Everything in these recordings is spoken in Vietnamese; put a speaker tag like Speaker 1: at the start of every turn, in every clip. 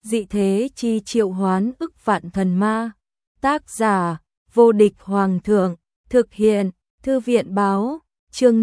Speaker 1: dị thế chi triệu hoán ức vạn thần ma. Tác giả, vô địch hoàng thượng, thực hiện, thư viện báo, chương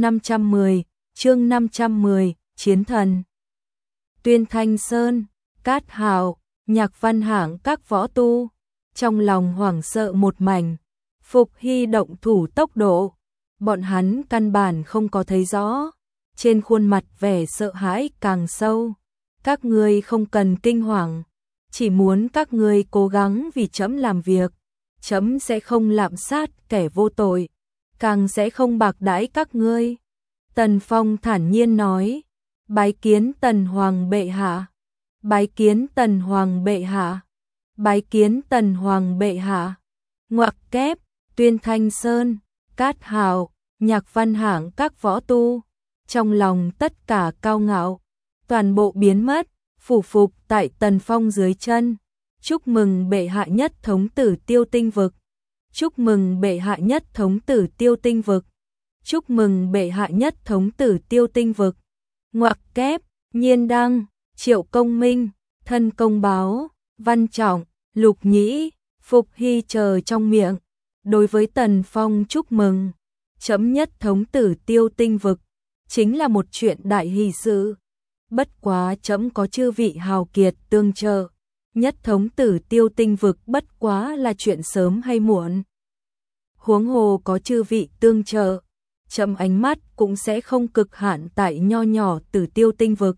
Speaker 1: 510, chiến thần. Tuyên Thanh Sơn, Cát Hào, Nhạc Văn Hảng các võ tu, trong lòng hoảng sợ một mảnh, Phục Hy động thủ tốc độ, bọn hắn căn bản không có thấy rõ, trên khuôn mặt vẻ sợ hãi càng sâu. Các ngươi không cần kinh hoàng, chỉ muốn các ngươi cố gắng vì trẫm làm việc, trẫm sẽ không lạm sát kẻ vô tội, càng sẽ không bạc đãi các ngươi. Tần Phong thản nhiên nói, bái kiến Tần Hoàng bệ hạ, bái kiến Tần Hoàng bệ hạ, bái kiến Tần Hoàng bệ hạ. Ngoặc kép, Tuyên Thanh Sơn, Cát Hào, Nhạc Văn Hảng các võ tu, trong lòng tất cả cao ngạo, toàn bộ biến mất, phủ phục tại Tần Phong dưới chân. Chúc mừng bệ hạ nhất thống tử Tiêu Tinh vực. Chúc mừng bệ hạ nhất thống tử Tiêu Tinh vực. Chúc mừng bệ hạ nhất thống tử Tiêu Tinh vực. Ngoặc kép, Nhiên Đăng, Triệu Công Minh, Thân Công Báo, Văn Trọng, Lục Nhĩ, Phục Hy chờ trong miệng. Đối với Tần Phong chúc mừng, trẫm nhất thống tử Tiêu Tinh vực, chính là một chuyện đại hỷ sự. Bất quá trẫm có chư vị hào kiệt tương trợ, nhất thống tử Tiêu Tinh vực bất quá là chuyện sớm hay muộn. Huống hồ có chư vị tương trợ, trẫm ánh mắt cũng sẽ không cực hạn tại nho nhỏ Tử Tiêu Tinh vực.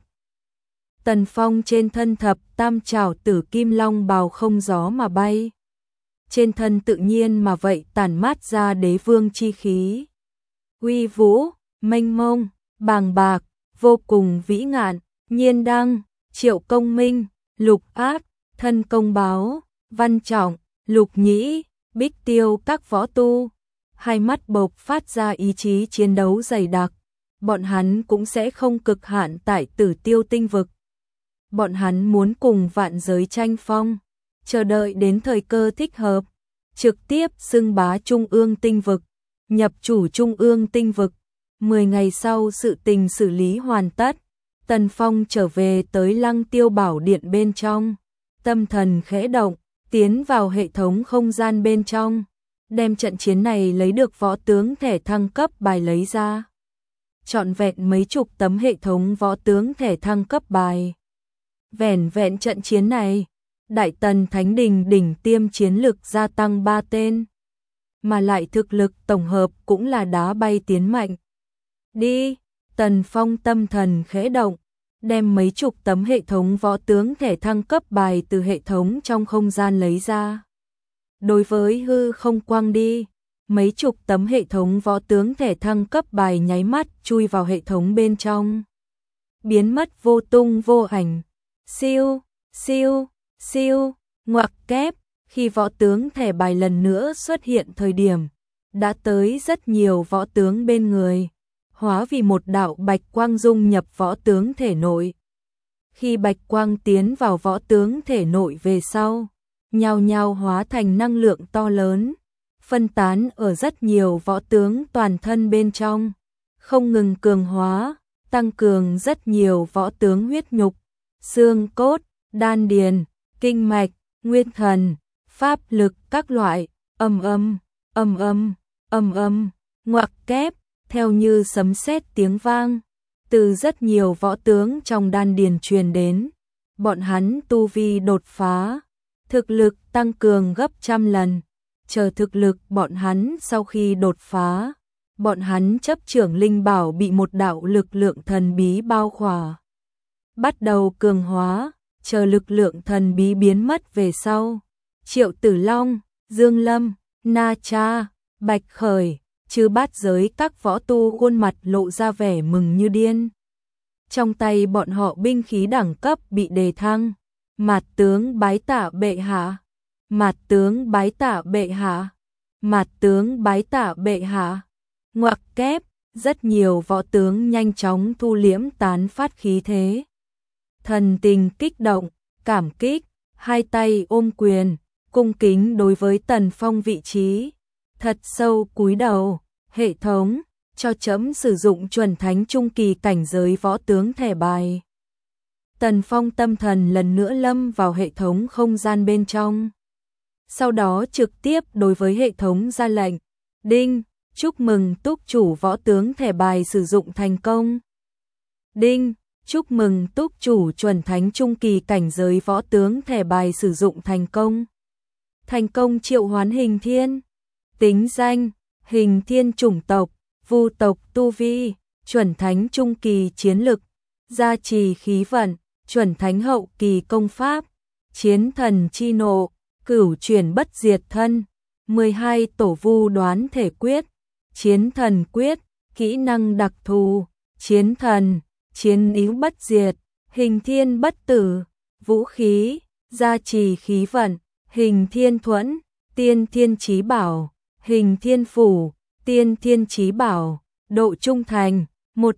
Speaker 1: Tần Phong trên thân thập tam trảo tử kim long bào không gió mà bay. Trên thân tự nhiên mà vậy tản mát ra đế vương chi khí. Uy vũ, mênh mông, bàng bạc, vô cùng vĩ ngạn. Nhiên Đăng, Triệu Công Minh, Lục Ác, Thân Công Báo, Văn Trọng, Lục Nhĩ, Bích Tiêu các võ tu, hai mắt bộc phát ra ý chí chiến đấu dày đặc. Bọn hắn cũng sẽ không cực hạn tại Tử Tiêu Tinh vực. Bọn hắn muốn cùng vạn giới tranh phong, chờ đợi đến thời cơ thích hợp, trực tiếp xưng bá Trung ương Tinh vực, nhập chủ Trung ương Tinh vực. 10 ngày sau sự tình xử lý hoàn tất, Tần Phong trở về tới Lăng Tiêu Bảo Điện bên trong, tâm thần khẽ động, tiến vào hệ thống không gian bên trong, đem trận chiến này lấy được võ tướng thẻ thăng cấp bài lấy ra. Trọn vẹn mấy chục tấm hệ thống võ tướng thẻ thăng cấp bài. Vẻn vẹn trận chiến này, Đại Tần Thánh Đình đỉnh tiêm chiến lực gia tăng 3 tên, mà lại thực lực tổng hợp cũng là đá bay tiến mạnh. Đi, Tần Phong tâm thần khẽ động, đem mấy chục tấm hệ thống võ tướng thẻ thăng cấp bài từ hệ thống trong không gian lấy ra. Đối với hư không quang đi, mấy chục tấm hệ thống võ tướng thẻ thăng cấp bài nháy mắt chui vào hệ thống bên trong, biến mất vô tung vô ảnh. Siêu, siêu, siêu, ngoặc kép, khi võ tướng thẻ bài lần nữa xuất hiện thời điểm, đã tới rất nhiều võ tướng bên người, hóa vì một đạo bạch quang dung nhập võ tướng thể nội. Khi bạch quang tiến vào võ tướng thể nội về sau, nhao nhao hóa thành năng lượng to lớn, phân tán ở rất nhiều võ tướng toàn thân bên trong, không ngừng cường hóa, tăng cường rất nhiều võ tướng huyết nhục, xương cốt, đan điền, kinh mạch, nguyên thần, pháp lực các loại, ầm ầm, ầm ầm, ầm ầm, ngoặc kép, theo như sấm sét tiếng vang, từ rất nhiều võ tướng trong đan điền truyền đến, bọn hắn tu vi đột phá, thực lực tăng cường gấp trăm lần. Chờ thực lực bọn hắn sau khi đột phá, bọn hắn chấp trưởng linh bảo bị một đạo lực lượng thần bí bao khỏa, bắt đầu cường hóa. Chờ lực lượng thần bí biến mất về sau, Triệu Tử Long, Dương Lâm, Na Cha, Bạch Khởi, chư bát giới các võ tu khuôn mặt lộ ra vẻ mừng như điên. Trong tay bọn họ binh khí đẳng cấp bị đề thăng. Mạt tướng bái tạ bệ hạ, mạt tướng bái tạ bệ hạ, mạt tướng bái tạ bệ hạ. Ngoặc kép, rất nhiều võ tướng nhanh chóng thu liễm tán phát khí thế. Thần tình kích động, cảm kích, hai tay ôm quyền, cung kính đối với Tần Phong vị trí, thật sâu cúi đầu. Hệ thống, cho trẫm sử dụng chuẩn thánh trung kỳ cảnh giới võ tướng thẻ bài. Tần Phong tâm thần lần nữa lâm vào hệ thống không gian bên trong. Sau đó trực tiếp đối với hệ thống ra lệnh. Đinh, chúc mừng túc chủ võ tướng thẻ bài sử dụng thành công. Đinh, chúc mừng túc chủ chuẩn thánh trung kỳ cảnh giới võ tướng thẻ bài sử dụng thành công. Thành công triệu hoán hình thiên. Tính danh, hình thiên chủng tộc, vu tộc tu vi, chuẩn thánh trung kỳ chiến lực, gia trì khí vận, chuẩn thánh hậu kỳ công pháp, chiến thần chi nộ, cửu chuyển bất diệt thân, 12 tổ vu đoán thể quyết, chiến thần quyết, kỹ năng đặc thù, chiến thần, chiến yếu bất diệt, hình thiên bất tử, vũ khí, gia trì khí vận, hình thiên thuẫn, tiên thiên chí bảo, hình thiên phủ, tiên thiên chí bảo, độ trung thành,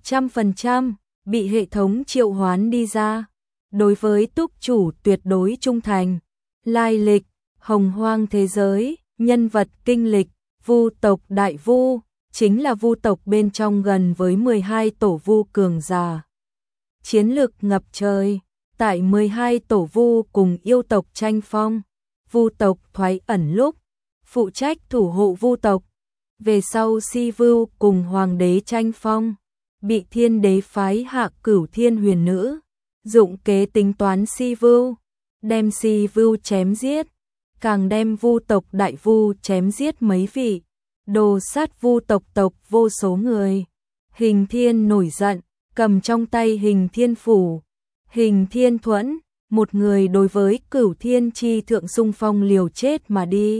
Speaker 1: 100%, bị hệ thống triệu hoán đi ra. Đối với túc chủ tuyệt đối trung thành. Lai lịch, hồng hoang thế giới, nhân vật kinh lịch, vu tộc đại vu, chính là vu tộc bên trong gần với 12 tổ vu cường giả. Chiến lực ngập trời, tại 12 tổ vu cùng yêu tộc tranh phong, vu tộc thoái ẩn lúc, phụ trách thủ hộ vu tộc. Về sau Si Vưu cùng hoàng đế tranh phong, bị thiên đế phái hạ cửu thiên huyền nữ, dụng kế tính toán Si Vưu, đem Si Vưu chém giết, càng đem vu tộc đại vu chém giết mấy vị, đồ sát vu tộc tộc vô số người. Hình thiên nổi giận, cầm trong tay hình thiên phủ, hình thiên thuẫn, một người đối với cửu thiên chi thượng xung phong liều chết mà đi.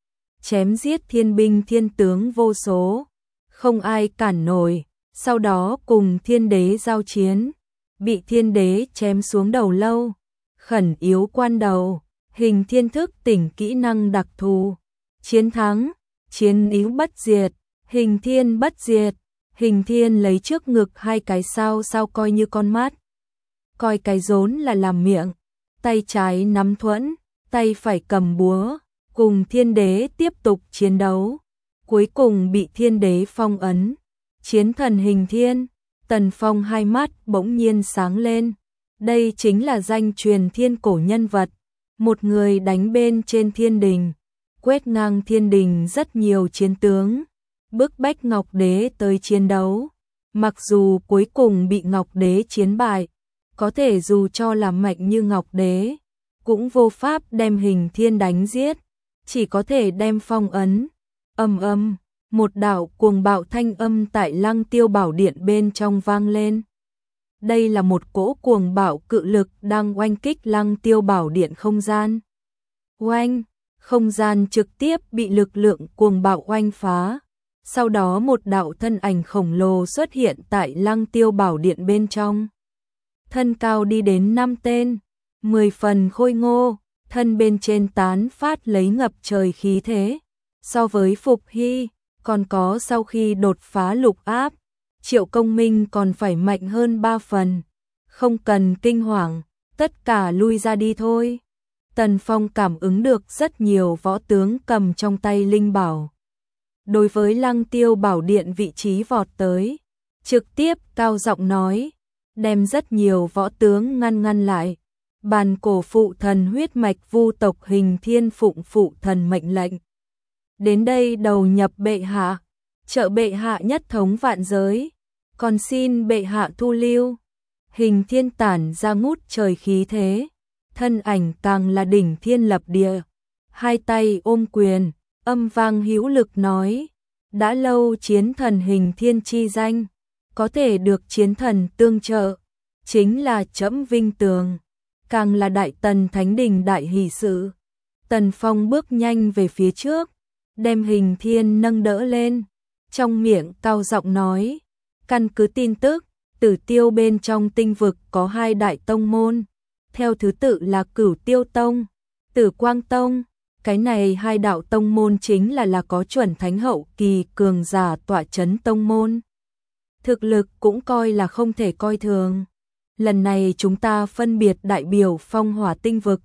Speaker 1: Chém giết thiên binh thiên tướng vô số, không ai cản nổi, sau đó cùng thiên đế giao chiến, bị thiên đế chém xuống đầu lâu, khẩn yếu quan đầu, hình thiên thức tỉnh kỹ năng đặc thù, chiến thắng, chiến yếu bất diệt, hình thiên bất diệt, hình thiên lấy trước ngực hai cái sao sao coi như con mắt, coi cái rốn là làm miệng, tay trái nắm thuẫn, tay phải cầm búa, cùng thiên đế tiếp tục chiến đấu, cuối cùng bị thiên đế phong ấn. Chiến thần hình thiên, Tần Phong hai mắt bỗng nhiên sáng lên, đây chính là danh truyền thiên cổ nhân vật, một người đánh bên trên thiên đình, quét ngang thiên đình rất nhiều chiến tướng, bức bách Ngọc Đế tới chiến đấu, mặc dù cuối cùng bị Ngọc Đế chiến bại, có thể dù cho là mạnh như Ngọc Đế, cũng vô pháp đem hình thiên đánh giết, chỉ có thể đem phong ấn. Ầm ầm, một đạo cuồng bạo thanh âm tại Lăng Tiêu Bảo Điện bên trong vang lên. Đây là một cỗ cuồng bạo cự lực đang oanh kích Lăng Tiêu Bảo Điện không gian. Oanh, không gian trực tiếp bị lực lượng cuồng bạo oanh phá. Sau đó một đạo thân ảnh khổng lồ xuất hiện tại Lăng Tiêu Bảo Điện bên trong. Thân cao đi đến 5 tên, 10 phần khôi ngô, thân bên trên tán phát lấy ngập trời khí thế. So với Phục Hy, còn có sau khi đột phá lục áp, Triệu Công Minh còn phải mạnh hơn 3 phần. Không cần kinh hoàng, tất cả lui ra đi thôi. Tần Phong cảm ứng được rất nhiều võ tướng cầm trong tay linh bảo. Đối với Lăng Tiêu Bảo Điện vị trí vọt tới, trực tiếp cao giọng nói, đem rất nhiều võ tướng ngăn lại. Bàn cổ phụ thần huyết mạch vu tộc hình thiên phụng phụ thần mệnh lệnh. Đến đây đầu nhập bệ hạ, trợ bệ hạ nhất thống vạn giới, còn xin bệ hạ thu lưu. Hình thiên tản ra ngút trời khí thế, thân ảnh càng là đỉnh thiên lập địa, hai tay ôm quyền, âm vang hữu lực nói, đã lâu chiến thần hình thiên chi danh, có thể được chiến thần tương trợ, chính là trẫm vinh tường, càng là đại tần thánh đình đại hỷ sự. Tần Phong bước nhanh về phía trước, đem hình thiên nâng đỡ lên, trong miệng cao giọng nói, căn cứ tin tức, Tử Tiêu bên trong tinh vực có hai đại tông môn, theo thứ tự là Cửu Tiêu Tông, Tử Quang Tông, cái này hai đạo tông môn chính là có chuẩn thánh hậu kỳ cường giả tọa chấn tông môn. Thực lực cũng coi là không thể coi thường. Lần này chúng ta phân biệt đại biểu Phong Hỏa tinh vực,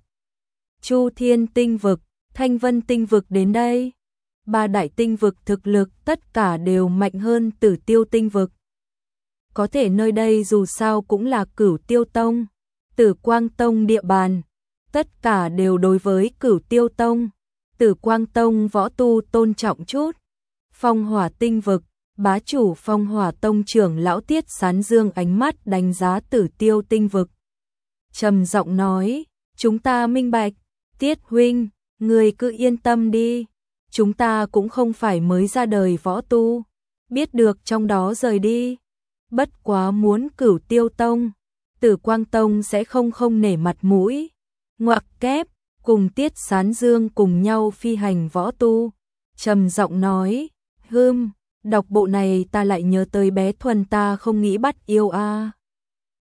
Speaker 1: Chu Thiên tinh vực, Thanh Vân tinh vực đến đây. Ba đại tinh vực thực lực tất cả đều mạnh hơn Tử Tiêu tinh vực. Có thể nơi đây dù sao cũng là Cửu Tiêu Tông, Tử Quang Tông địa bàn, tất cả đều đối với Cửu Tiêu Tông. Tử Quang Tông võ tu tôn trọng chút. Phong Hỏa Tinh vực, bá chủ Phong Hỏa Tông trưởng lão Tiết Sán Dương ánh mắt đánh giá Tử Tiêu Tinh vực. Trầm giọng nói, chúng ta minh bạch, Tiết huynh, người cứ yên tâm đi, chúng ta cũng không phải mới ra đời võ tu, biết được trong đó rời đi. Bất quá muốn Cửu Tiêu Tông, Tử Quang Tông sẽ không nể mặt mũi. Ngoặc kép, cùng Tiết Sán Dương cùng nhau phi hành võ tu. Trầm giọng nói, đọc bộ này ta lại nhớ tới bé Thuần ta không nghĩ bắt yêu a.